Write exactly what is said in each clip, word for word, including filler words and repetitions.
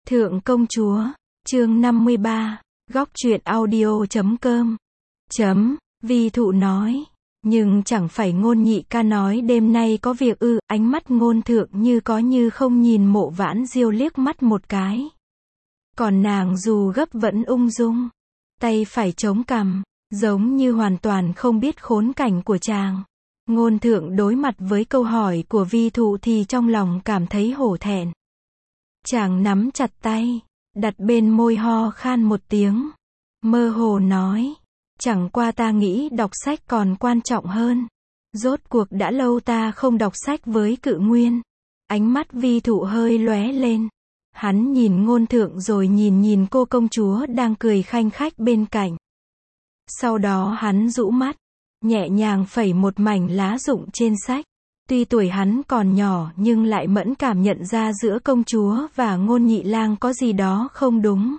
Thượng công chúa, chương năm mươi ba, góc truyện audio chấm com. Chấm, vi thụ nói. Nhưng chẳng phải ngôn nhị ca nói đêm nay có việc ư, ánh mắt ngôn thượng như có như không nhìn Mộ Vãn Diêu liếc mắt một cái. Còn nàng dù gấp vẫn ung dung, tay phải chống cằm, giống như hoàn toàn không biết khốn cảnh của chàng. Ngôn thượng đối mặt với câu hỏi của vi thụ thì trong lòng cảm thấy hổ thẹn. Chàng nắm chặt tay, đặt bên môi ho khan một tiếng, mơ hồ nói, chẳng qua ta nghĩ đọc sách còn quan trọng hơn. Rốt cuộc đã lâu ta không đọc sách với Cự Nguyên. Ánh mắt vi thụ hơi lóe lên. Hắn nhìn ngôn thượng rồi nhìn nhìn cô công chúa đang cười khanh khách bên cạnh. Sau đó hắn rũ mắt, nhẹ nhàng phẩy một mảnh lá rụng trên sách. Tuy tuổi hắn còn nhỏ nhưng lại mẫn cảm nhận ra giữa công chúa và ngôn nhị lang có gì đó không đúng.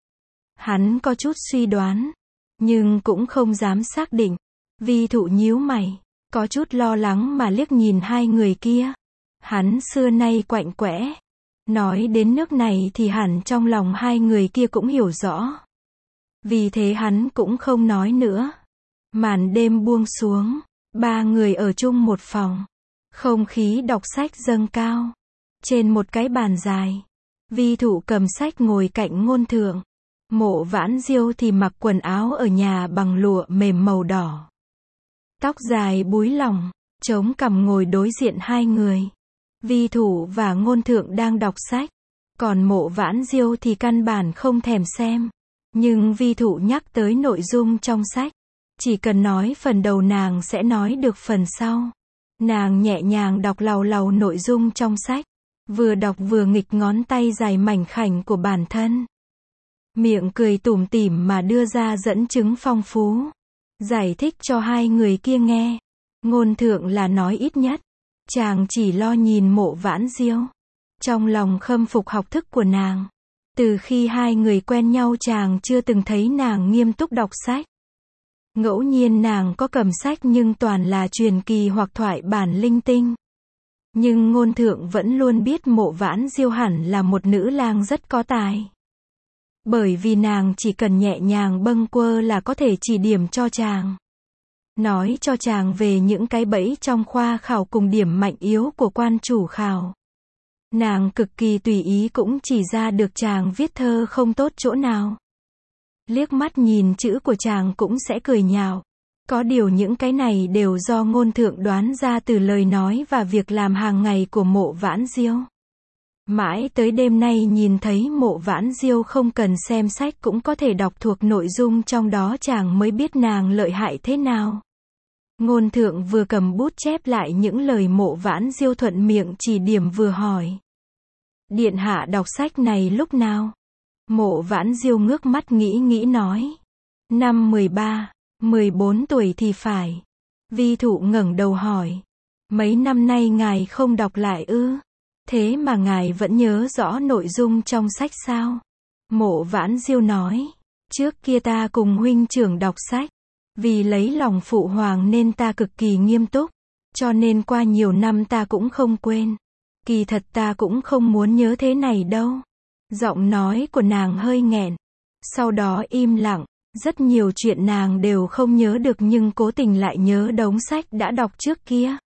Hắn có chút suy đoán, nhưng cũng không dám xác định. Vi thụ nhíu mày, có chút lo lắng mà liếc nhìn hai người kia. Hắn xưa nay quạnh quẽ. Nói đến nước này thì hẳn trong lòng hai người kia cũng hiểu rõ. Vì thế hắn cũng không nói nữa. Màn đêm buông xuống, ba người ở chung một phòng. Không khí đọc sách dâng cao. Trên một cái bàn dài, vi thụ cầm sách ngồi cạnh ngôn thượng. Mộ Vãn Diêu thì mặc quần áo ở nhà bằng lụa mềm màu đỏ. Tóc dài búi lỏng, chống cằm ngồi đối diện hai người. Vi thụ và ngôn thượng đang đọc sách. Còn Mộ Vãn Diêu thì căn bản không thèm xem. Nhưng vi thụ nhắc tới nội dung trong sách. Chỉ cần nói phần đầu nàng sẽ nói được phần sau. Nàng nhẹ nhàng đọc làu làu nội dung trong sách. Vừa đọc vừa nghịch ngón tay dài mảnh khảnh của bản thân. Miệng cười tủm tỉm mà đưa ra dẫn chứng phong phú. Giải thích cho hai người kia nghe. Ngôn thượng là nói ít nhất. Chàng chỉ lo nhìn Mộ Vãn Diêu. Trong lòng khâm phục học thức của nàng. Từ khi hai người quen nhau chàng chưa từng thấy nàng nghiêm túc đọc sách. Ngẫu nhiên nàng có cầm sách nhưng toàn là truyền kỳ hoặc thoại bản linh tinh. Nhưng ngôn thượng vẫn luôn biết Mộ Vãn Diêu hẳn là một nữ lang rất có tài. Bởi vì nàng chỉ cần nhẹ nhàng bâng quơ là có thể chỉ điểm cho chàng. Nói cho chàng về những cái bẫy trong khoa khảo cùng điểm mạnh yếu của quan chủ khảo. Nàng cực kỳ tùy ý cũng chỉ ra được chàng viết thơ không tốt chỗ nào. Liếc mắt nhìn chữ của chàng cũng sẽ cười nhạo. Có điều những cái này đều do ngôn thượng đoán ra từ lời nói và việc làm hàng ngày của Mộ Vãn Diêu. Mãi tới đêm nay nhìn thấy Mộ Vãn Diêu không cần xem sách cũng có thể đọc thuộc nội dung trong đó chàng mới biết nàng lợi hại thế nào. Ngôn thượng vừa cầm bút chép lại những lời Mộ Vãn Diêu thuận miệng chỉ điểm vừa hỏi. Điện hạ đọc sách này lúc nào? Mộ Vãn Diêu ngước mắt nghĩ nghĩ nói. Năm mười ba, mười bốn tuổi thì phải. Vi thụ ngẩng đầu hỏi. Mấy năm nay ngài không đọc lại ư? Thế mà ngài vẫn nhớ rõ nội dung trong sách sao? Mộ Vãn Diêu nói. Trước kia ta cùng huynh trưởng đọc sách. Vì lấy lòng phụ hoàng nên ta cực kỳ nghiêm túc. Cho nên qua nhiều năm ta cũng không quên. Kỳ thật ta cũng không muốn nhớ thế này đâu. Giọng nói của nàng hơi nghẹn. Sau đó im lặng. Rất nhiều chuyện nàng đều không nhớ được nhưng cố tình lại nhớ đống sách đã đọc trước kia.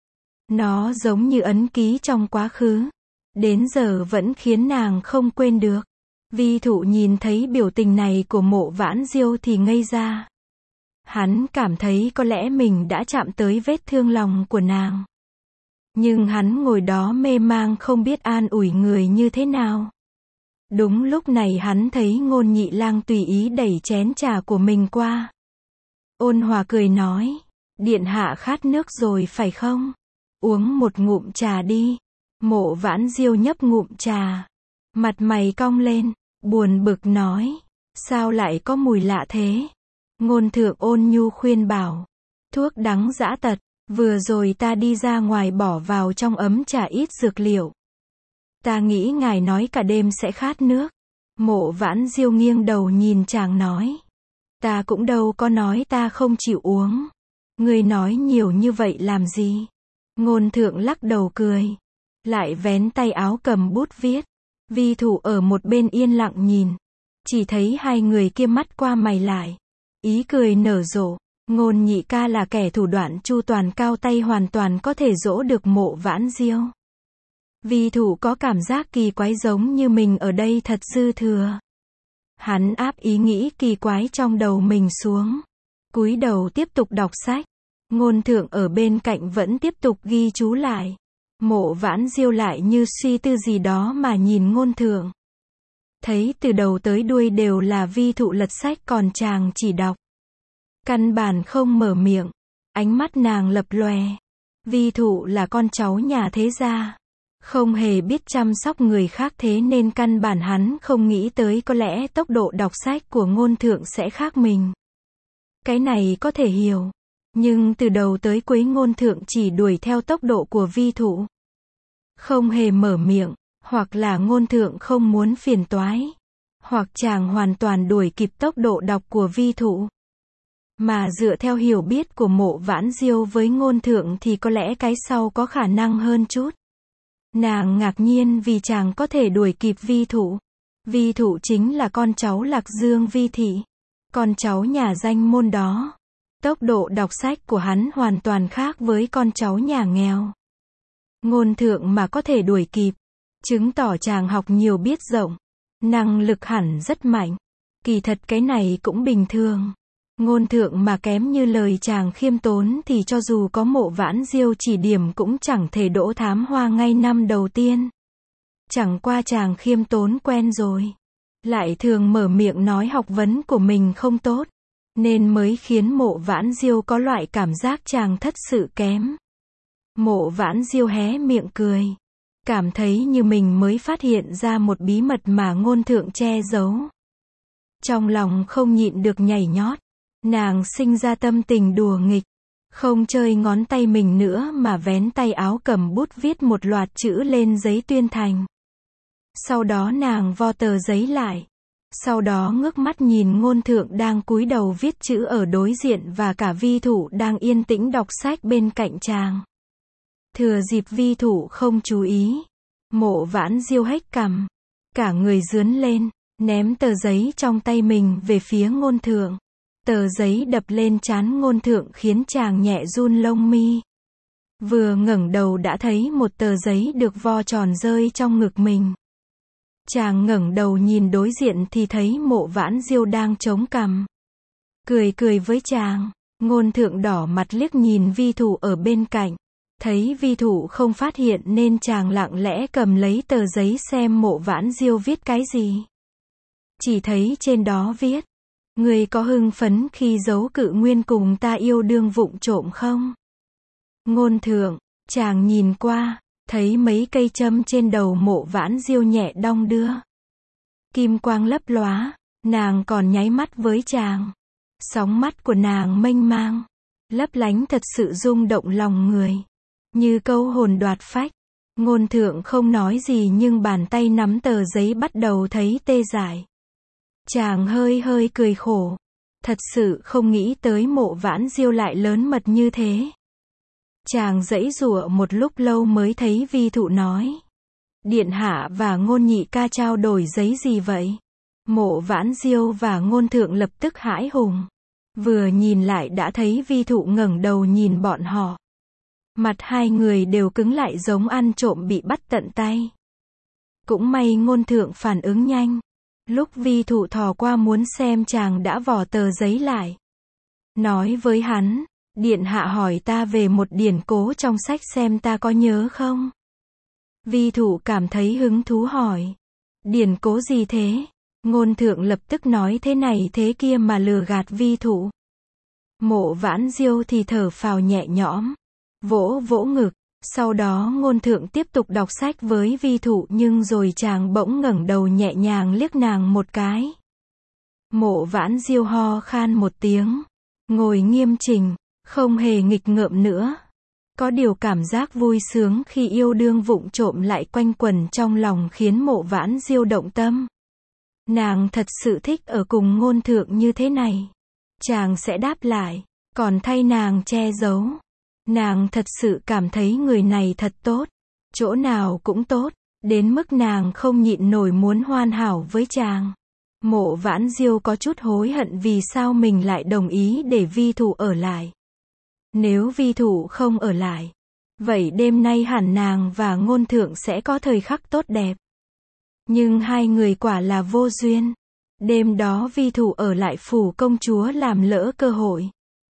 Nó giống như ấn ký trong quá khứ. Đến giờ vẫn khiến nàng không quên được. Vi thụ nhìn thấy biểu tình này của Mộ Vãn Diêu thì ngây ra. Hắn cảm thấy có lẽ mình đã chạm tới vết thương lòng của nàng. Nhưng hắn ngồi đó mê mang không biết an ủi người như thế nào. Đúng lúc này hắn thấy ngôn nhị lang tùy ý đẩy chén trà của mình qua. Ôn hòa cười nói. Điện hạ khát nước rồi phải không? Uống một ngụm trà đi. Mộ Vãn Diêu nhấp ngụm trà. Mặt mày cong lên, buồn bực nói. Sao lại có mùi lạ thế? Ngôn thượng ôn nhu khuyên bảo. Thuốc đắng dã tật. Vừa rồi ta đi ra ngoài bỏ vào trong ấm trà ít dược liệu. Ta nghĩ ngài nói cả đêm sẽ khát nước. Mộ Vãn Diêu nghiêng đầu nhìn chàng nói. Ta cũng đâu có nói ta không chịu uống. Ngươi nói nhiều như vậy làm gì? Ngôn thượng lắc đầu cười. Lại vén tay áo cầm bút viết. Vi Thụ ở một bên yên lặng nhìn. Chỉ thấy hai người kia mắt qua mày lại. Ý cười nở rộ. Ngôn nhị ca là kẻ thủ đoạn chu toàn cao tay hoàn toàn có thể dỗ được Mộ Vãn Diêu. Vi Thụ có cảm giác kỳ quái giống như mình ở đây thật dư thừa. Hắn áp ý nghĩ kỳ quái trong đầu mình xuống. Cúi đầu tiếp tục đọc sách. Ngôn Thượng ở bên cạnh vẫn tiếp tục ghi chú lại. Mộ Vãn Diêu lại như suy tư gì đó mà nhìn Ngôn Thượng. Thấy từ đầu tới đuôi đều là Vi Thụ lật sách còn chàng chỉ đọc. Căn bản không mở miệng. Ánh mắt nàng lập lòe. Vi Thụ là con cháu nhà thế gia. Không hề biết chăm sóc người khác thế nên căn bản hắn không nghĩ tới có lẽ tốc độ đọc sách của Ngôn Thượng sẽ khác mình. Cái này có thể hiểu. Nhưng từ đầu tới cuối Ngôn Thượng chỉ đuổi theo tốc độ của Vi Thụ. Không hề mở miệng, hoặc là Ngôn Thượng không muốn phiền toái. Hoặc chàng hoàn toàn đuổi kịp tốc độ đọc của Vi Thụ. Mà dựa theo hiểu biết của Mộ Vãn Diêu với Ngôn Thượng thì có lẽ cái sau có khả năng hơn chút. Nàng ngạc nhiên vì chàng có thể đuổi kịp Vi Thụ. Vi Thụ chính là con cháu Lạc Dương Vi Thị. Con cháu nhà danh môn đó. Tốc độ đọc sách của hắn hoàn toàn khác với con cháu nhà nghèo. Ngôn Thượng mà có thể đuổi kịp. Chứng tỏ chàng học nhiều biết rộng. Năng lực hẳn rất mạnh. Kỳ thật cái này cũng bình thường. Ngôn Thượng mà kém như lời chàng khiêm tốn thì cho dù có Mộ Vãn Diêu chỉ điểm cũng chẳng thể đỗ thám hoa ngay năm đầu tiên. Chẳng qua chàng khiêm tốn quen rồi. Lại thường mở miệng nói học vấn của mình không tốt. Nên mới khiến Mộ Vãn Diêu có loại cảm giác chàng thất sự kém. Mộ Vãn Diêu hé miệng cười. Cảm thấy như mình mới phát hiện ra một bí mật mà Ngôn Thượng che giấu. Trong lòng không nhịn được nhảy nhót. Nàng sinh ra tâm tình đùa nghịch. Không chơi ngón tay mình nữa mà vén tay áo cầm bút viết một loạt chữ lên giấy tuyên thành. Sau đó nàng vo tờ giấy lại. Sau đó ngước mắt nhìn Ngôn Thượng đang cúi đầu viết chữ ở đối diện và cả Vi Thụ đang yên tĩnh đọc sách bên cạnh chàng. Thừa dịp Vi Thụ không chú ý. Mộ Vãn Diêu hếch cằm. Cả người rướn lên, ném tờ giấy trong tay mình về phía Ngôn Thượng. Tờ giấy đập lên trán Ngôn Thượng khiến chàng nhẹ run lông mi. Vừa ngẩng đầu đã thấy một tờ giấy được vo tròn rơi trong ngực mình. Chàng ngẩng đầu nhìn đối diện thì thấy Mộ Vãn Diêu đang chống cằm. Cười cười với chàng. Ngôn Thượng đỏ mặt liếc nhìn Vi Thụ ở bên cạnh. Thấy Vi Thụ không phát hiện nên chàng lặng lẽ cầm lấy tờ giấy xem Mộ Vãn Diêu viết cái gì. Chỉ thấy trên đó viết. Người có hưng phấn khi giấu cự nguyên cùng ta yêu đương vụng trộm không? Ngôn Thượng, chàng nhìn qua, thấy mấy cây châm trên đầu Mộ Vãn Diêu nhẹ đong đưa. Kim quang lấp lóa, nàng còn nháy mắt với chàng. Sóng mắt của nàng mênh mang, lấp lánh thật sự rung động lòng người. Như câu hồn đoạt phách. Ngôn Thượng không nói gì nhưng bàn tay nắm tờ giấy bắt đầu thấy tê dại. Chàng hơi hơi cười khổ. Thật sự không nghĩ tới Mộ Vãn Diêu lại lớn mật như thế. Chàng giãy giụa một lúc lâu mới thấy Vi Thụ nói. Điện hạ và Ngôn nhị ca trao đổi giấy gì vậy? Mộ Vãn Diêu và Ngôn Thượng lập tức hãi hùng. Vừa nhìn lại đã thấy Vi Thụ ngẩng đầu nhìn bọn họ. Mặt hai người đều cứng lại giống ăn trộm bị bắt tận tay. Cũng may Ngôn Thượng phản ứng nhanh. Lúc Vi Thụ thò qua muốn xem chàng đã vò tờ giấy lại. Nói với hắn, điện hạ hỏi ta về một điển cố trong sách xem ta có nhớ không? Vi Thụ cảm thấy hứng thú hỏi. Điển cố gì thế? Ngôn Thượng lập tức nói thế này thế kia mà lừa gạt Vi Thụ. Mộ Vãn Diêu thì thở phào nhẹ nhõm. Vỗ vỗ ngực. Sau đó Ngôn Thượng tiếp tục đọc sách với Vi Thụ nhưng rồi chàng bỗng ngẩng đầu nhẹ nhàng liếc nàng một cái. Mộ Vãn Diêu ho khan một tiếng. Ngồi nghiêm chỉnh, không hề nghịch ngợm nữa. Có điều cảm giác vui sướng khi yêu đương vụng trộm lại quanh quẩn trong lòng khiến Mộ Vãn Diêu động tâm. Nàng thật sự thích ở cùng Ngôn Thượng như thế này. Chàng sẽ đáp lại, còn thay nàng che giấu. Nàng thật sự cảm thấy người này thật tốt. Chỗ nào cũng tốt, đến mức nàng không nhịn nổi muốn hoàn hảo với chàng. Mộ Vãn Diêu có chút hối hận vì sao mình lại đồng ý để Vi Thụ ở lại. Nếu Vi Thụ không ở lại, vậy đêm nay hẳn nàng và Ngôn Thượng sẽ có thời khắc tốt đẹp. Nhưng hai người quả là vô duyên. Đêm đó Vi Thụ ở lại phủ công chúa làm lỡ cơ hội.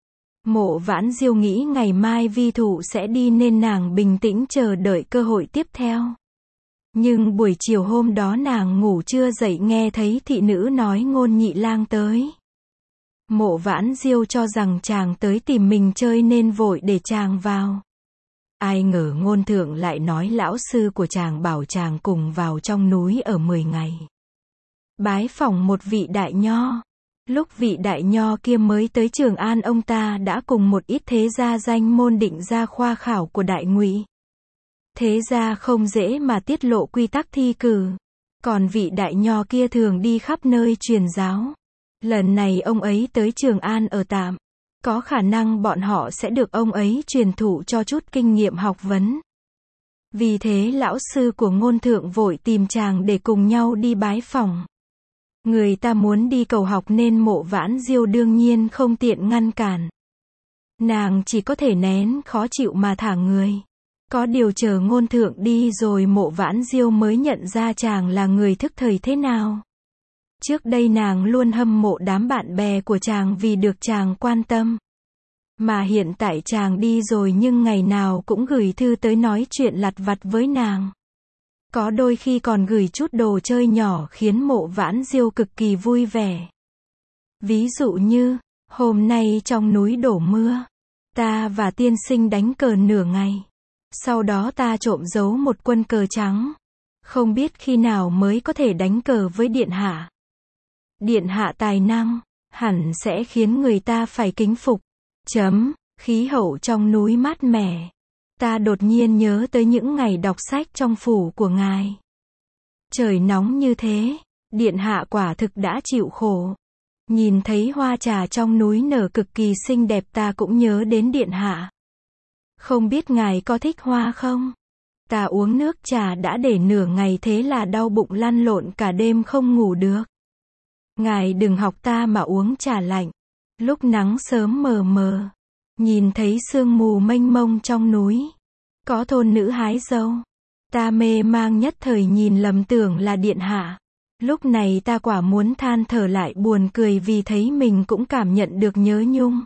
Mộ Vãn Diêu nghĩ ngày mai Vi Thụ sẽ đi nên nàng bình tĩnh chờ đợi cơ hội tiếp theo. Nhưng buổi chiều hôm đó nàng ngủ chưa dậy nghe thấy thị nữ nói Ngôn nhị lang tới. Mộ Vãn Diêu cho rằng chàng tới tìm mình chơi nên vội để chàng vào. Ai ngờ Ngôn Thượng lại nói lão sư của chàng bảo chàng cùng vào trong núi ở mười ngày. Bái phỏng một vị đại nho. Lúc vị đại nho kia mới tới Trường An ông ta đã cùng một ít thế gia danh môn định ra khoa khảo của Đại Ngụy. Thế gia không dễ mà tiết lộ quy tắc thi cử. Còn vị đại nho kia thường đi khắp nơi truyền giáo. Lần này ông ấy tới Trường An ở tạm. Có khả năng bọn họ sẽ được ông ấy truyền thụ cho chút kinh nghiệm học vấn. Vì thế lão sư của Ngôn Thượng vội tìm chàng để cùng nhau đi bái phỏng. Người ta muốn đi cầu học nên Mộ Vãn Diêu đương nhiên không tiện ngăn cản. Nàng chỉ có thể nén khó chịu mà thả người. Có điều chờ Ngôn Thượng đi rồi Mộ Vãn Diêu mới nhận ra chàng là người thức thời thế nào. Trước đây nàng luôn hâm mộ đám bạn bè của chàng vì được chàng quan tâm. Mà hiện tại chàng đi rồi nhưng ngày nào cũng gửi thư tới nói chuyện lặt vặt với nàng. Có đôi khi còn gửi chút đồ chơi nhỏ khiến Mộ Vãn Diêu cực kỳ vui vẻ. Ví dụ như, hôm nay trong núi đổ mưa, ta và tiên sinh đánh cờ nửa ngày. Sau đó ta trộm giấu một quân cờ trắng. Không biết khi nào mới có thể đánh cờ với điện hạ. Điện hạ tài năng, hẳn sẽ khiến người ta phải kính phục. Chấm, khí hậu trong núi mát mẻ. Ta đột nhiên nhớ tới những ngày đọc sách trong phủ của ngài. Trời nóng như thế, điện hạ quả thực đã chịu khổ. Nhìn thấy hoa trà trong núi nở cực kỳ xinh đẹp ta cũng nhớ đến điện hạ. Không biết ngài có thích hoa không? Ta uống nước trà đã để nửa ngày thế là đau bụng lăn lộn cả đêm không ngủ được. Ngài đừng học ta mà uống trà lạnh. Lúc nắng sớm mờ mờ, nhìn thấy sương mù mênh mông trong núi. Có thôn nữ hái dâu. Ta mê mang nhất thời nhìn lầm tưởng là điện hạ. Lúc này ta quả muốn than thở lại buồn cười vì thấy mình cũng cảm nhận được nhớ nhung.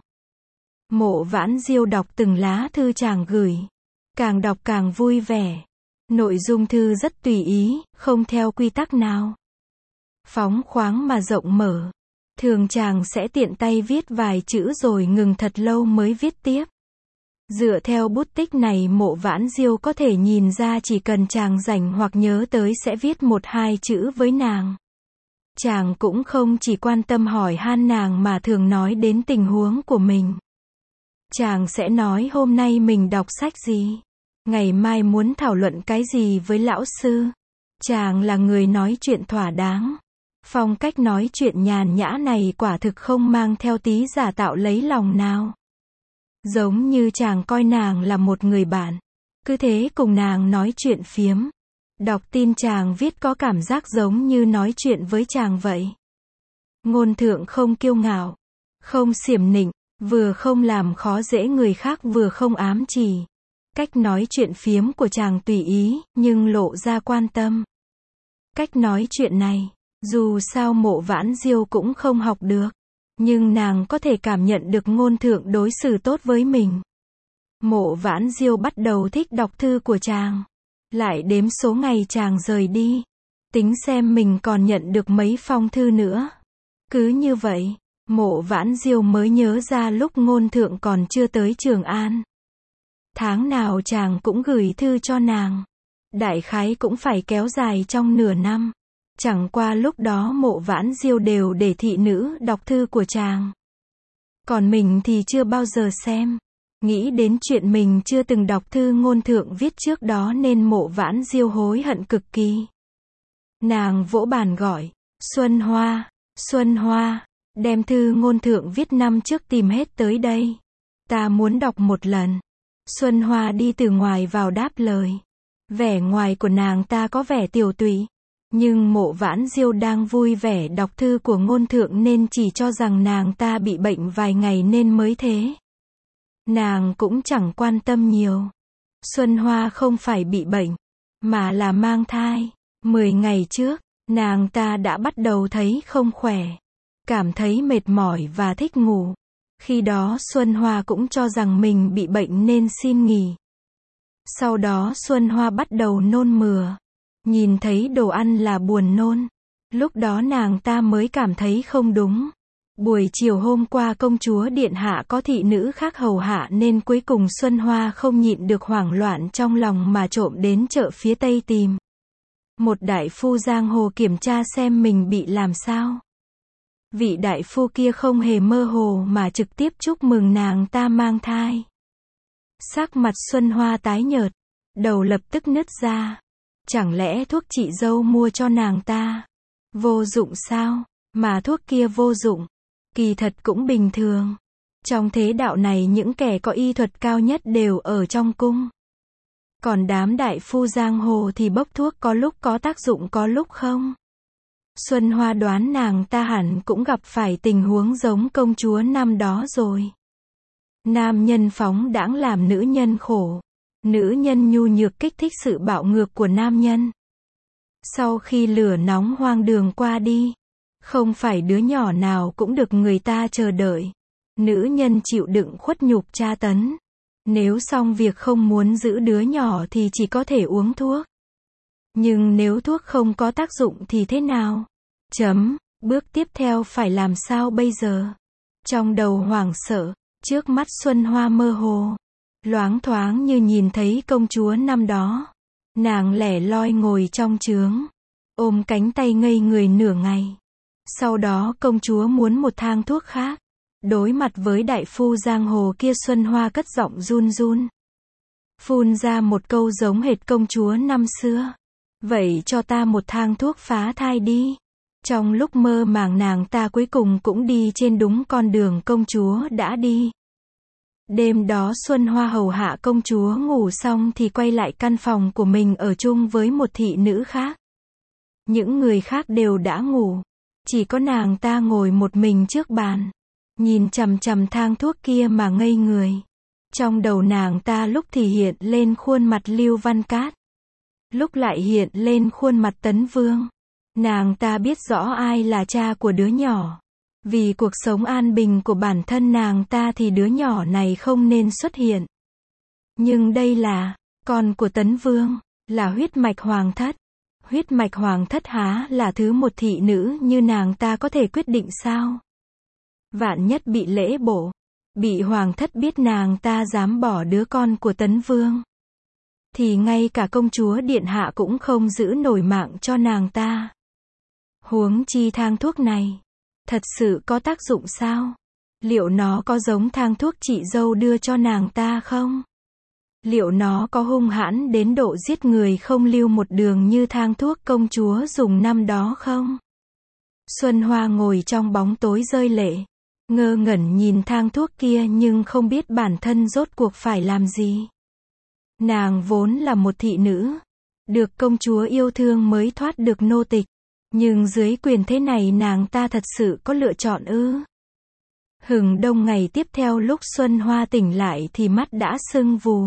Mộ Vãn Diêu đọc từng lá thư chàng gửi. Càng đọc càng vui vẻ. Nội dung thư rất tùy ý, không theo quy tắc nào. Phóng khoáng mà rộng mở. Thường chàng sẽ tiện tay viết vài chữ rồi ngừng thật lâu mới viết tiếp. Dựa theo bút tích này Mộ Vãn Diêu có thể nhìn ra chỉ cần chàng rảnh hoặc nhớ tới sẽ viết một hai chữ với nàng. Chàng cũng không chỉ quan tâm hỏi han nàng mà thường nói đến tình huống của mình. Chàng sẽ nói hôm nay mình đọc sách gì, ngày mai muốn thảo luận cái gì với lão sư. Chàng là người nói chuyện thỏa đáng. Phong cách nói chuyện nhàn nhã này quả thực không mang theo tí giả tạo lấy lòng nào. Giống như chàng coi nàng là một người bạn. Cứ thế cùng nàng nói chuyện phiếm. Đọc tin chàng viết có cảm giác giống như nói chuyện với chàng vậy. Ngôn Thượng không kiêu ngạo, không xiểm nịnh, vừa không làm khó dễ người khác vừa không ám chỉ. Cách nói chuyện phiếm của chàng tùy ý, nhưng lộ ra quan tâm. Cách nói chuyện này, dù sao Mộ Vãn Diêu cũng không học được. Nhưng nàng có thể cảm nhận được Ngôn Thượng đối xử tốt với mình. Mộ Vãn Diêu bắt đầu thích đọc thư của chàng. Lại đếm số ngày chàng rời đi. Tính xem mình còn nhận được mấy phong thư nữa. Cứ như vậy, Mộ Vãn Diêu mới nhớ ra lúc Ngôn Thượng còn chưa tới Trường An. Tháng nào chàng cũng gửi thư cho nàng. Đại khái cũng phải kéo dài trong nửa năm. Chẳng qua lúc đó Mộ Vãn Diêu đều để thị nữ đọc thư của chàng. Còn mình thì chưa bao giờ xem. Nghĩ đến chuyện mình chưa từng đọc thư Ngôn Thượng viết trước đó nên Mộ Vãn Diêu hối hận cực kỳ. Nàng vỗ bàn gọi, Xuân Hoa, Xuân Hoa, đem thư Ngôn Thượng viết năm trước tìm hết tới đây. Ta muốn đọc một lần. Xuân Hoa đi từ ngoài vào đáp lời. Vẻ ngoài của nàng ta có vẻ tiều tụy. Nhưng Mộ Vãn Diêu đang vui vẻ đọc thư của ngôn thượng nên chỉ cho rằng nàng ta bị bệnh vài ngày nên mới thế. Nàng cũng chẳng quan tâm nhiều. Xuân Hoa không phải bị bệnh, mà là mang thai. Mười ngày trước, nàng ta đã bắt đầu thấy không khỏe. Cảm thấy mệt mỏi và thích ngủ. Khi đó Xuân Hoa cũng cho rằng mình bị bệnh nên xin nghỉ. Sau đó Xuân Hoa bắt đầu nôn mửa. Nhìn thấy đồ ăn là buồn nôn. Lúc đó nàng ta mới cảm thấy không đúng. Buổi chiều hôm qua công chúa điện hạ có thị nữ khác hầu hạ nên cuối cùng Xuân Hoa không nhịn được hoảng loạn trong lòng mà trộm đến chợ phía Tây tìm một đại phu giang hồ kiểm tra xem mình bị làm sao. Vị đại phu kia không hề mơ hồ mà trực tiếp chúc mừng nàng ta mang thai. Sắc mặt Xuân Hoa tái nhợt, đầu lập tức nứt ra. Chẳng lẽ thuốc chị dâu mua cho nàng ta vô dụng sao? Mà thuốc kia vô dụng, kỳ thật cũng bình thường. Trong thế đạo này những kẻ có y thuật cao nhất đều ở trong cung. Còn đám đại phu giang hồ thì bốc thuốc có lúc có tác dụng có lúc không. Xuân Hoa đoán nàng ta hẳn cũng gặp phải tình huống giống công chúa năm đó rồi. Nam nhân phóng đãng làm nữ nhân khổ. Nữ nhân nhu nhược kích thích sự bạo ngược của nam nhân. Sau khi lửa nóng hoang đường qua đi, không phải đứa nhỏ nào cũng được người ta chờ đợi. Nữ nhân chịu đựng khuất nhục tra tấn. Nếu xong việc không muốn giữ đứa nhỏ thì chỉ có thể uống thuốc. Nhưng nếu thuốc không có tác dụng thì thế nào? Chấm, bước tiếp theo phải làm sao bây giờ? Trong đầu hoảng sợ, trước mắt Xuân Hoa mơ hồ. Loáng thoáng như nhìn thấy công chúa năm đó. Nàng lẻ loi ngồi trong trướng, ôm cánh tay ngây người nửa ngày. Sau đó công chúa muốn một thang thuốc khác. Đối mặt với đại phu giang hồ kia Xuân Hoa cất giọng run run. Phun ra một câu giống hệt công chúa năm xưa. Vậy cho ta một thang thuốc phá thai đi. Trong lúc mơ màng nàng ta cuối cùng cũng đi trên đúng con đường công chúa đã đi. Đêm đó Xuân Hoa hầu hạ công chúa ngủ xong thì quay lại căn phòng của mình ở chung với một thị nữ khác. Những người khác đều đã ngủ. Chỉ có nàng ta ngồi một mình trước bàn. Nhìn chằm chằm thang thuốc kia mà ngây người. Trong đầu nàng ta lúc thì hiện lên khuôn mặt Lưu Văn Cát. Lúc lại hiện lên khuôn mặt Tấn Vương. Nàng ta biết rõ ai là cha của đứa nhỏ. Vì cuộc sống an bình của bản thân nàng ta thì đứa nhỏ này không nên xuất hiện. Nhưng đây là con của Tấn Vương, là huyết mạch hoàng thất. Huyết mạch hoàng thất há là thứ một thị nữ như nàng ta có thể quyết định sao? Vạn nhất bị lễ bổ, bị hoàng thất biết nàng ta dám bỏ đứa con của Tấn Vương, thì ngay cả công chúa điện hạ cũng không giữ nổi mạng cho nàng ta. Huống chi thang thuốc này thật sự có tác dụng sao? Liệu nó có giống thang thuốc chị dâu đưa cho nàng ta không? Liệu nó có hung hãn đến độ giết người không lưu một đường như thang thuốc công chúa dùng năm đó không? Xuân Hoa ngồi trong bóng tối rơi lệ, ngơ ngẩn nhìn thang thuốc kia nhưng không biết bản thân rốt cuộc phải làm gì. Nàng vốn là một thị nữ, được công chúa yêu thương mới thoát được nô tịch. Nhưng dưới quyền thế này nàng ta thật sự có lựa chọn ư? Hừng đông ngày tiếp theo lúc Xuân Hoa tỉnh lại thì mắt đã sưng vù.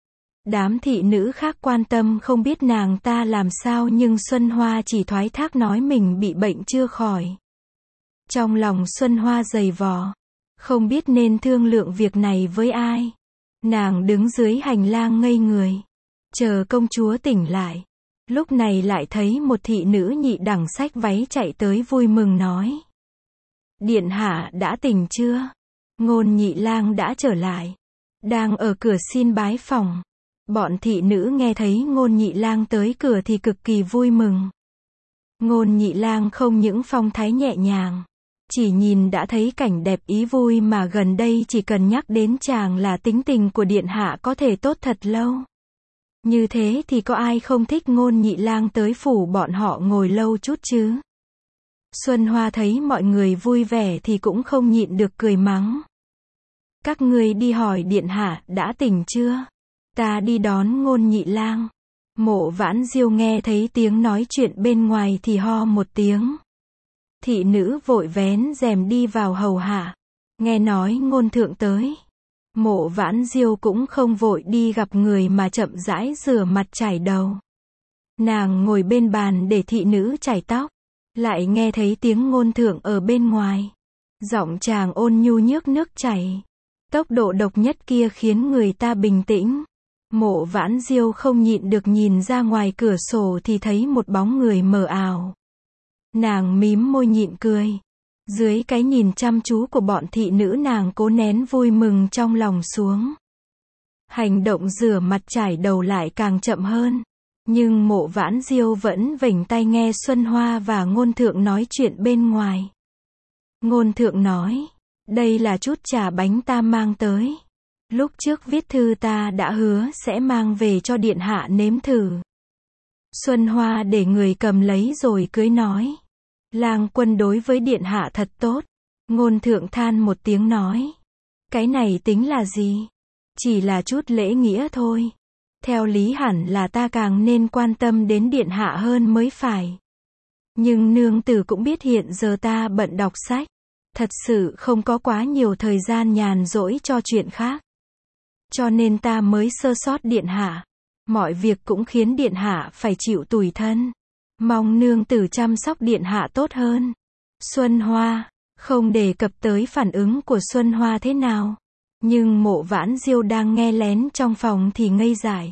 Đám thị nữ khác quan tâm không biết nàng ta làm sao nhưng Xuân Hoa chỉ thoái thác nói mình bị bệnh chưa khỏi. Trong lòng Xuân Hoa dày vò, không biết nên thương lượng việc này với ai. Nàng đứng dưới hành lang ngây người, chờ công chúa tỉnh lại. Lúc này lại thấy một thị nữ nhị đẳng xách váy chạy tới vui mừng nói. Điện hạ đã tỉnh chưa? Ngôn Nhị Lang đã trở lại. Đang ở cửa xin bái phòng. Bọn thị nữ nghe thấy Ngôn Nhị Lang tới cửa thì cực kỳ vui mừng. Ngôn Nhị Lang không những phong thái nhẹ nhàng, chỉ nhìn đã thấy cảnh đẹp ý vui mà gần đây chỉ cần nhắc đến chàng là tính tình của điện hạ có thể tốt thật lâu. Như thế thì có ai không thích Ngôn Nhị Lang tới phủ bọn họ ngồi lâu chút chứ? Xuân Hoa thấy mọi người vui vẻ thì cũng không nhịn được cười mắng. Các ngươi đi hỏi điện hạ đã tỉnh chưa? Ta đi đón Ngôn Nhị Lang. Mộ Vãn Diêu nghe thấy tiếng nói chuyện bên ngoài thì ho một tiếng. Thị nữ vội vén rèm đi vào hầu hạ. Nghe nói ngôn thượng tới. Mộ Vãn Diêu cũng không vội đi gặp người mà chậm rãi rửa mặt chải đầu. Nàng ngồi bên bàn để thị nữ chải tóc. Lại nghe thấy tiếng ngôn thượng ở bên ngoài. Giọng chàng ôn nhu nhức nước chảy. Tốc độ độc nhất kia khiến người ta bình tĩnh. Mộ Vãn Diêu không nhịn được nhìn ra ngoài cửa sổ thì thấy một bóng người mờ ảo. Nàng mím môi nhịn cười. Dưới cái nhìn chăm chú của bọn thị nữ nàng cố nén vui mừng trong lòng xuống. Hành động rửa mặt chải đầu lại càng chậm hơn. Nhưng Mộ Vãn Diêu vẫn vểnh tai nghe Xuân Hoa và ngôn thượng nói chuyện bên ngoài. Ngôn thượng nói, đây là chút trà bánh ta mang tới. Lúc trước viết thư ta đã hứa sẽ mang về cho điện hạ nếm thử. Xuân Hoa để người cầm lấy rồi cưới nói. Lang quân đối với điện hạ thật tốt. Ngôn thượng than một tiếng nói. Cái này tính là gì? Chỉ là chút lễ nghĩa thôi. Theo lý hẳn là ta càng nên quan tâm đến điện hạ hơn mới phải. Nhưng nương tử cũng biết hiện giờ ta bận đọc sách. Thật sự không có quá nhiều thời gian nhàn rỗi cho chuyện khác. Cho nên ta mới sơ sót điện hạ. Mọi việc cũng khiến điện hạ phải chịu tủi thân. Mong nương tử chăm sóc điện hạ tốt hơn. Xuân Hoa, không đề cập tới phản ứng của Xuân Hoa thế nào. Nhưng Mộ Vãn Diêu đang nghe lén trong phòng thì ngây dại.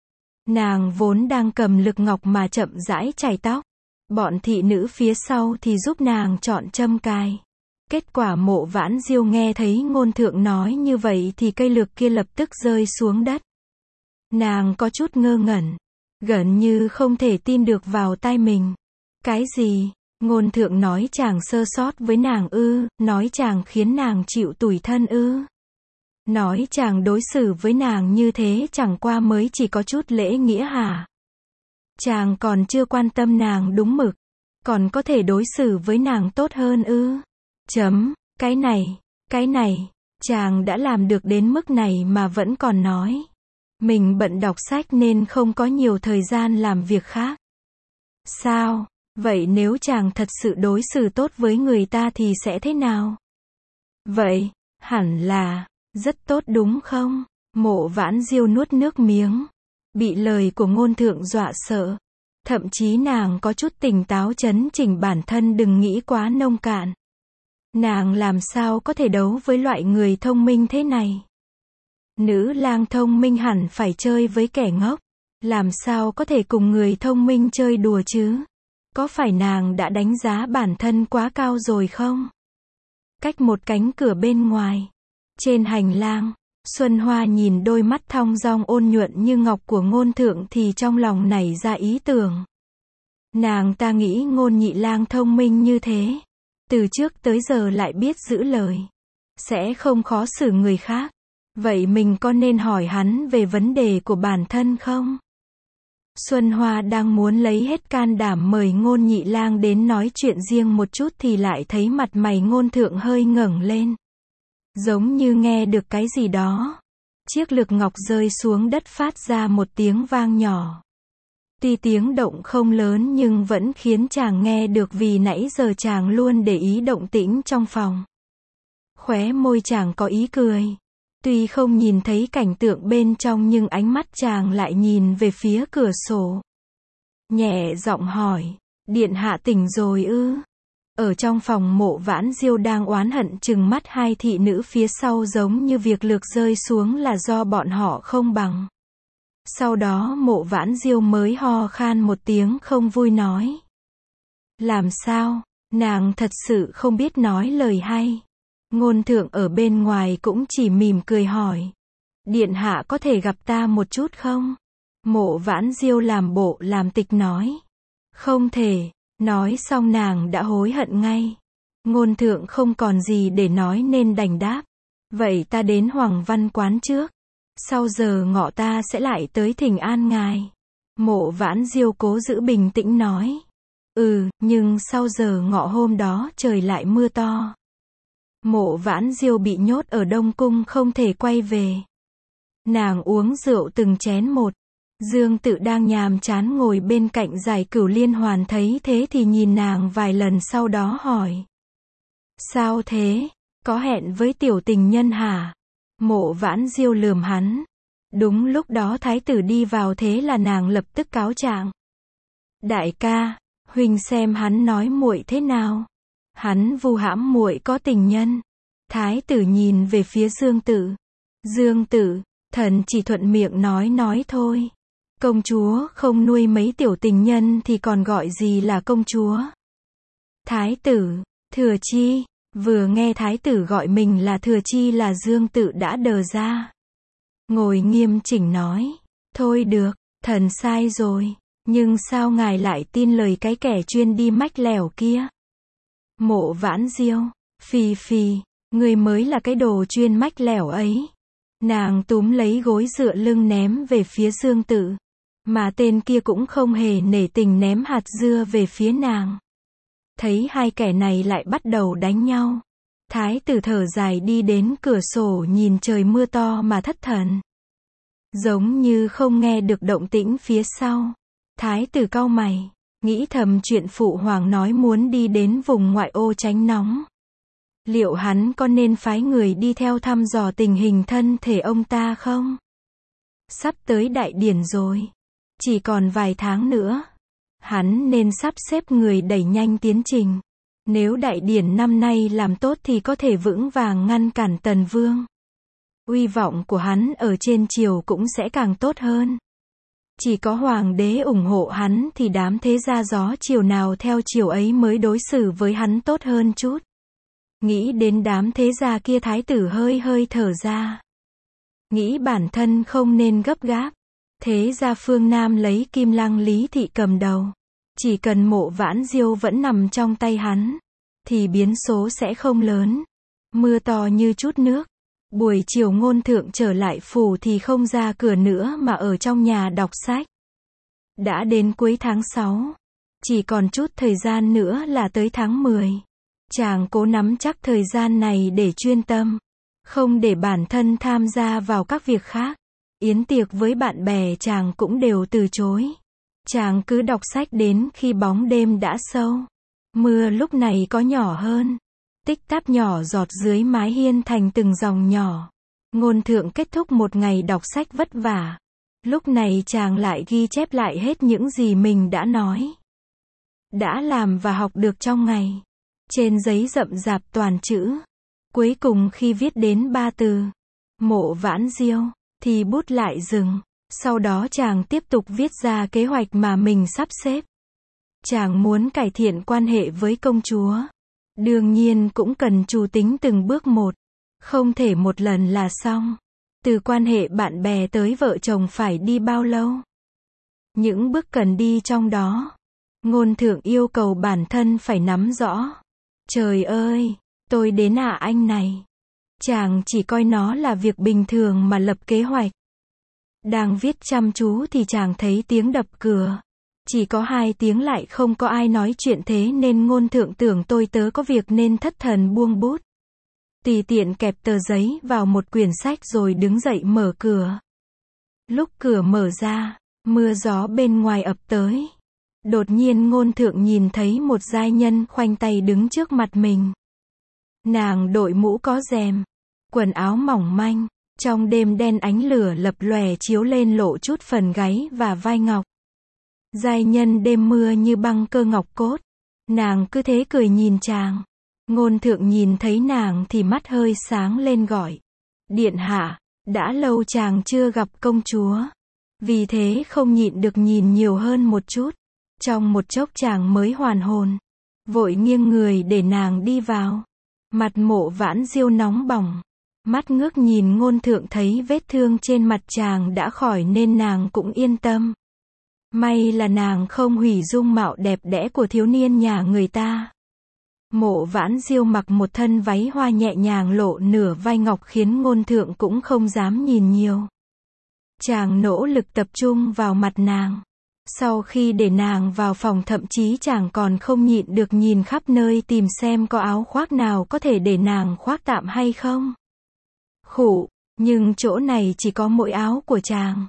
Nàng vốn đang cầm lực ngọc mà chậm rãi chải tóc. Bọn thị nữ phía sau thì giúp nàng chọn châm cài. Kết quả Mộ Vãn Diêu nghe thấy ngôn thượng nói như vậy thì cây lược kia lập tức rơi xuống đất. Nàng có chút ngơ ngẩn. Gần như không thể tin được vào tai mình. Cái gì? Ngôn thượng nói chàng sơ sót với nàng ư, nói chàng khiến nàng chịu tủi thân ư. Nói chàng đối xử với nàng như thế chẳng qua mới chỉ có chút lễ nghĩa hả? Chàng còn chưa quan tâm nàng đúng mực. Còn có thể đối xử với nàng tốt hơn ư? Chấm, cái này, cái này, chàng đã làm được đến mức này mà vẫn còn nói. Mình bận đọc sách nên không có nhiều thời gian làm việc khác. Sao? Vậy nếu chàng thật sự đối xử tốt với người ta thì sẽ thế nào? Vậy, hẳn là, rất tốt đúng không? Mộ Vãn Diêu nuốt nước miếng. Bị lời của ngôn thượng dọa sợ. Thậm chí nàng có chút tỉnh táo chấn chỉnh bản thân đừng nghĩ quá nông cạn. Nàng làm sao có thể đấu với loại người thông minh thế này? Nữ lang thông minh hẳn phải chơi với kẻ ngốc. Làm sao có thể cùng người thông minh chơi đùa chứ? Có phải nàng đã đánh giá bản thân quá cao rồi không? Cách một cánh cửa bên ngoài. Trên hành lang, Xuân Hoa nhìn đôi mắt thong dong ôn nhuận như ngọc của ngôn thượng thì trong lòng nảy ra ý tưởng. Nàng ta nghĩ ngôn nhị lang thông minh như thế. Từ trước tới giờ lại biết giữ lời. Sẽ không khó xử người khác. Vậy mình có nên hỏi hắn về vấn đề của bản thân không? Xuân Hoa đang muốn lấy hết can đảm mời ngôn nhị lang đến nói chuyện riêng một chút thì lại thấy mặt mày ngôn thượng hơi ngẩng lên. Giống như nghe được cái gì đó. Chiếc lược ngọc rơi xuống đất phát ra một tiếng vang nhỏ. Tuy tiếng động không lớn nhưng vẫn khiến chàng nghe được vì nãy giờ chàng luôn để ý động tĩnh trong phòng. Khóe môi chàng có ý cười. Tuy không nhìn thấy cảnh tượng bên trong nhưng ánh mắt chàng lại nhìn về phía cửa sổ. Nhẹ giọng hỏi, điện hạ tỉnh rồi ư? Ở trong phòng Mộ Vãn Diêu đang oán hận trừng mắt hai thị nữ phía sau giống như việc lược rơi xuống là do bọn họ không bằng. Sau đó Mộ Vãn Diêu mới ho khan một tiếng không vui nói. Làm sao? Nàng thật sự không biết nói lời hay. Ngôn thượng ở bên ngoài cũng chỉ mỉm cười hỏi. Điện hạ có thể gặp ta một chút không? Mộ Vãn Diêu làm bộ làm tịch nói. Không thể. Nói xong nàng đã hối hận ngay. Ngôn thượng không còn gì để nói nên đành đáp. Vậy ta đến Hoàng Văn Quán trước. Sau giờ ngọ ta sẽ lại tới thỉnh an ngài. Mộ Vãn Diêu cố giữ bình tĩnh nói. Ừ, nhưng sau giờ ngọ hôm đó trời lại mưa to. Mộ Vãn Diêu bị nhốt ở Đông Cung không thể quay về. Nàng uống rượu từng chén một. Dương Tự đang nhàm chán ngồi bên cạnh Giải Cửu Liên Hoàn thấy thế thì nhìn nàng vài lần sau đó hỏi. Sao thế? Có hẹn với tiểu tình nhân hả? Mộ Vãn Diêu lườm hắn. Đúng lúc đó thái tử đi vào thế là nàng lập tức cáo trạng. Đại ca, huynh xem hắn nói muội thế nào? Hắn vu hãm muội có tình nhân. Thái tử nhìn về phía Dương Tự. Dương Tự, thần chỉ thuận miệng nói nói thôi. Công chúa không nuôi mấy tiểu tình nhân thì còn gọi gì là công chúa? Thái tử, Thừa Chi, vừa nghe thái tử gọi mình là Thừa Chi là Dương Tự đã đờ ra. Ngồi nghiêm chỉnh nói, thôi được, thần sai rồi, nhưng sao ngài lại tin lời cái kẻ chuyên đi mách lẻo kia? Mộ Vãn Diêu, phì phì, người mới là cái đồ chuyên mách lẻo ấy. Nàng túm lấy gối dựa lưng ném về phía Dương Tự. Mà tên kia cũng không hề nể tình ném hạt dưa về phía nàng. Thấy hai kẻ này lại bắt đầu đánh nhau. Thái tử thở dài đi đến cửa sổ nhìn trời mưa to mà thất thần. Giống như không nghe được động tĩnh phía sau. Thái tử cau mày, nghĩ thầm chuyện phụ hoàng nói muốn đi đến vùng ngoại ô tránh nóng. Liệu hắn có nên phái người đi theo thăm dò tình hình thân thể ông ta không? Sắp tới đại điển rồi. Chỉ còn vài tháng nữa. Hắn nên sắp xếp người đẩy nhanh tiến trình. Nếu đại điển năm nay làm tốt thì có thể vững vàng ngăn cản Tần Vương. Uy vọng của hắn ở trên triều cũng sẽ càng tốt hơn. Chỉ có hoàng đế ủng hộ hắn thì đám thế gia gió triều nào theo triều ấy mới đối xử với hắn tốt hơn chút. Nghĩ đến đám thế gia kia thái tử hơi hơi thở ra. Nghĩ bản thân không nên gấp gáp. Thế gia phương Nam lấy Kim Lăng Lý Thị cầm đầu. Chỉ cần Mộ Vãn Diêu vẫn nằm trong tay hắn, thì biến số sẽ không lớn. Mưa to như chút nước. Buổi chiều Ngôn Thượng trở lại phủ thì không ra cửa nữa mà ở trong nhà đọc sách. Đã đến cuối tháng sáu. Chỉ còn chút thời gian nữa là tới tháng mười. Chàng cố nắm chắc thời gian này để chuyên tâm. Không để bản thân tham gia vào các việc khác. Yến tiệc với bạn bè chàng cũng đều từ chối. Chàng cứ đọc sách đến khi bóng đêm đã sâu. Mưa lúc này có nhỏ hơn. Tích táp nhỏ giọt dưới mái hiên thành từng dòng nhỏ. Ngôn Thượng kết thúc một ngày đọc sách vất vả. Lúc này chàng lại ghi chép lại hết những gì mình đã nói. Đã làm và học được trong ngày. Trên giấy rậm rạp toàn chữ. Cuối cùng khi viết đến ba từ Mộ Vãn Diêu thì bút lại dừng. Sau đó chàng tiếp tục viết ra kế hoạch mà mình sắp xếp. Chàng muốn cải thiện quan hệ với công chúa. Đương nhiên cũng cần chủ tính từng bước một. Không thể một lần là xong. Từ quan hệ bạn bè tới vợ chồng phải đi bao lâu? Những bước cần đi trong đó. Ngôn Thượng yêu cầu bản thân phải nắm rõ. Trời ơi, tôi đến à anh này. Chàng chỉ coi nó là việc bình thường mà lập kế hoạch. Đang viết chăm chú thì chàng thấy tiếng đập cửa. Chỉ có hai tiếng lại không có ai nói chuyện thế nên Ngôn Thượng tưởng tôi tớ có việc nên thất thần buông bút. Tùy tiện kẹp tờ giấy vào một quyển sách rồi đứng dậy mở cửa. Lúc cửa mở ra, mưa gió bên ngoài ập tới. Đột nhiên Ngôn Thượng nhìn thấy một giai nhân khoanh tay đứng trước mặt mình. Nàng đội mũ có rèm, quần áo mỏng manh, trong đêm đen ánh lửa lập lòe chiếu lên lộ chút phần gáy và vai ngọc. Giai nhân đêm mưa như băng cơ ngọc cốt. Nàng cứ thế cười nhìn chàng. Ngôn Thượng nhìn thấy nàng thì mắt hơi sáng lên gọi. Điện hạ, đã lâu chàng chưa gặp công chúa. Vì thế không nhịn được nhìn nhiều hơn một chút. Trong một chốc chàng mới hoàn hồn. Vội nghiêng người để nàng đi vào. Mặt Mộ Vãn Diêu nóng bỏng. Mắt ngước nhìn Ngôn Thượng thấy vết thương trên mặt chàng đã khỏi nên nàng cũng yên tâm. May là nàng không hủy dung mạo đẹp đẽ của thiếu niên nhà người ta. Mộ Vãn Diêu mặc một thân váy hoa nhẹ nhàng lộ nửa vai ngọc khiến Ngôn Thượng cũng không dám nhìn nhiều. Chàng nỗ lực tập trung vào mặt nàng. Sau khi để nàng vào phòng thậm chí chàng còn không nhịn được nhìn khắp nơi tìm xem có áo khoác nào có thể để nàng khoác tạm hay không. Khụ, nhưng chỗ này chỉ có mỗi áo của chàng.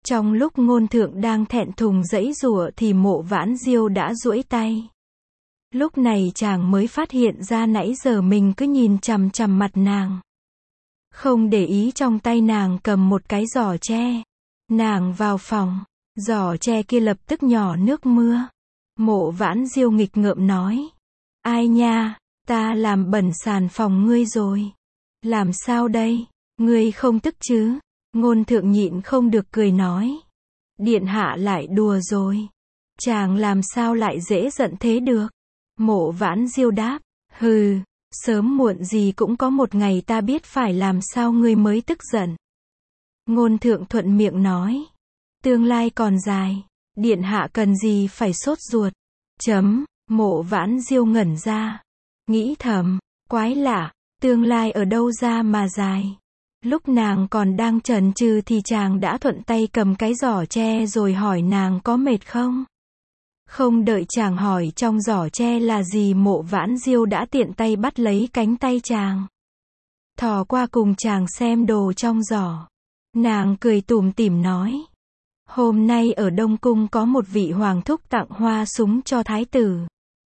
Trong lúc Ngôn Thượng đang thẹn thùng giãy giụa thì Mộ Vãn Diêu đã duỗi tay. Lúc này chàng mới phát hiện ra nãy giờ mình cứ nhìn chằm chằm mặt nàng. Không để ý trong tay nàng cầm một cái giỏ tre. Nàng vào phòng, giỏ tre kia lập tức nhỏ nước mưa. Mộ Vãn Diêu nghịch ngợm nói. Ai nha, ta làm bẩn sàn phòng ngươi rồi. Làm sao đây, ngươi không tức chứ? Ngôn Thượng nhịn không được cười nói. Điện hạ lại đùa rồi. Chàng làm sao lại dễ giận thế được? Mộ Vãn Diêu đáp. Hừ, sớm muộn gì cũng có một ngày ta biết phải làm sao ngươi mới tức giận. Ngôn Thượng thuận miệng nói. Tương lai còn dài, điện hạ cần gì phải sốt ruột. Chấm, Mộ Vãn Diêu ngẩn ra. Nghĩ thầm, quái lạ, tương lai ở đâu ra mà dài. Lúc nàng còn đang chần chừ thì chàng đã thuận tay cầm cái giỏ tre rồi hỏi nàng có mệt không? Không đợi chàng hỏi trong giỏ tre là gì, Mộ Vãn Diêu đã tiện tay bắt lấy cánh tay chàng. Thò qua cùng chàng xem đồ trong giỏ. Nàng cười tủm tỉm nói. Hôm nay ở Đông Cung có một vị hoàng thúc tặng hoa súng cho thái tử.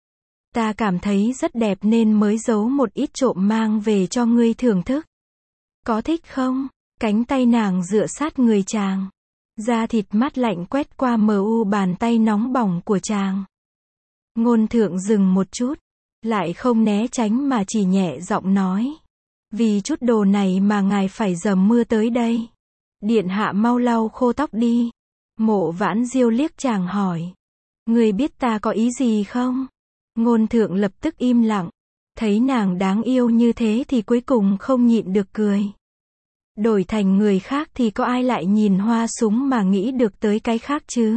Ta cảm thấy rất đẹp nên mới giấu một ít trộm mang về cho ngươi thưởng thức. Có thích không? Cánh tay nàng dựa sát người chàng. Da thịt mát lạnh quét qua mờ u bàn tay nóng bỏng của chàng. Ngôn Thượng dừng một chút, lại không né tránh mà chỉ nhẹ giọng nói. Vì chút đồ này mà ngài phải dầm mưa tới đây. Điện hạ mau lau khô tóc đi. Mộ Vãn Diêu liếc chàng hỏi. Ngươi biết ta có ý gì không? Ngôn Thượng lập tức im lặng. Thấy nàng đáng yêu như thế thì cuối cùng không nhịn được cười. Đổi thành người khác thì có ai lại nhìn hoa súng mà nghĩ được tới cái khác chứ?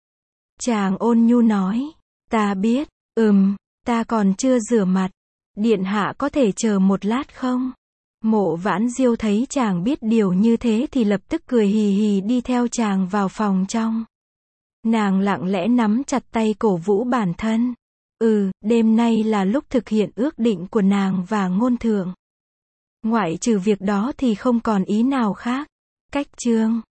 Chàng ôn nhu nói. Ta biết, ừm, ta còn chưa rửa mặt. Điện hạ có thể chờ một lát không? Mộ Vãn Diêu thấy chàng biết điều như thế thì lập tức cười hì hì đi theo chàng vào phòng trong. Nàng lặng lẽ nắm chặt tay cổ vũ bản thân. Ừ, đêm nay là lúc thực hiện ước định của nàng và Ngôn Thượng. Ngoại trừ việc đó thì không còn ý nào khác. Cách chương